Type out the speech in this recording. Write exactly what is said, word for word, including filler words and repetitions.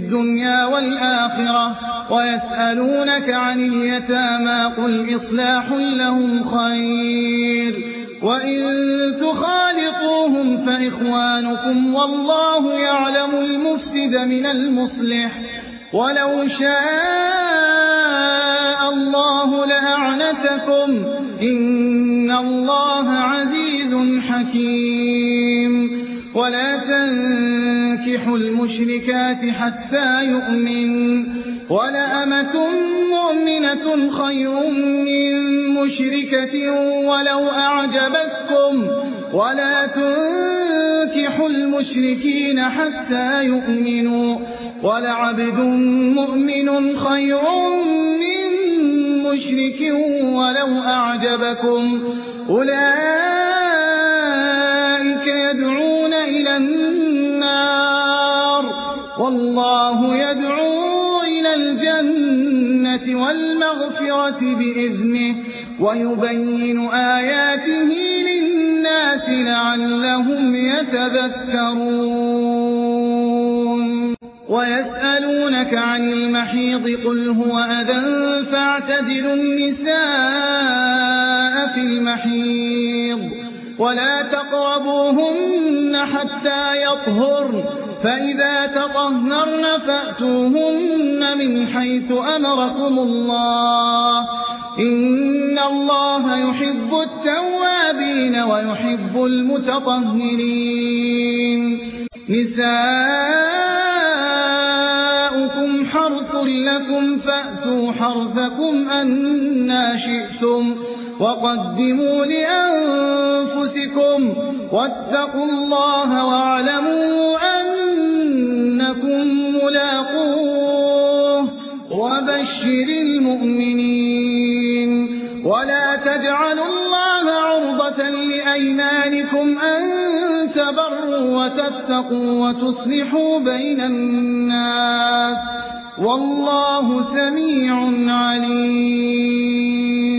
الدنيا والآخرة ويسألونك عن اليتامى قل إصلاح لهم خير وإن تخالطوهم فإخوانكم والله يعلم المفسد من المصلح ولو شاء الله لأعنتكم إن الله عزيز حكيم ولا تنكحوا المشركات حتى يؤمن ولأمة مؤمنة خير من مشركة ولو أعجبتكم ولا تنكحوا المشركين حتى يؤمنوا ولعبد مؤمن خير من مشرك ولو أعجبكم أولئك يدعون إلى النار والله يدعو إلى الجنة والمغفرة بإذنه ويبين آياته للناس لعلهم يتذكرون ويسألونك عن المحيض قل هو أذى فاعتزلوا النساء في المحيض ولا تقربوهن حتى يطهرن فإذا تطهرن فأتوهن من حيث أمركم الله إن الله يحب التوابين ويحب المتطهرين نساؤكم حرث لكم فأتوا حرثكم أنى شئتم وقدموا لأنفسكم واتقوا الله واعلموا أنكم ملاقوه وبشر المؤمنين ولا تجعلوا الله عرضة لأيمانكم أن تبروا وتتقوا وتصلحوا بين الناس والله سميع عليم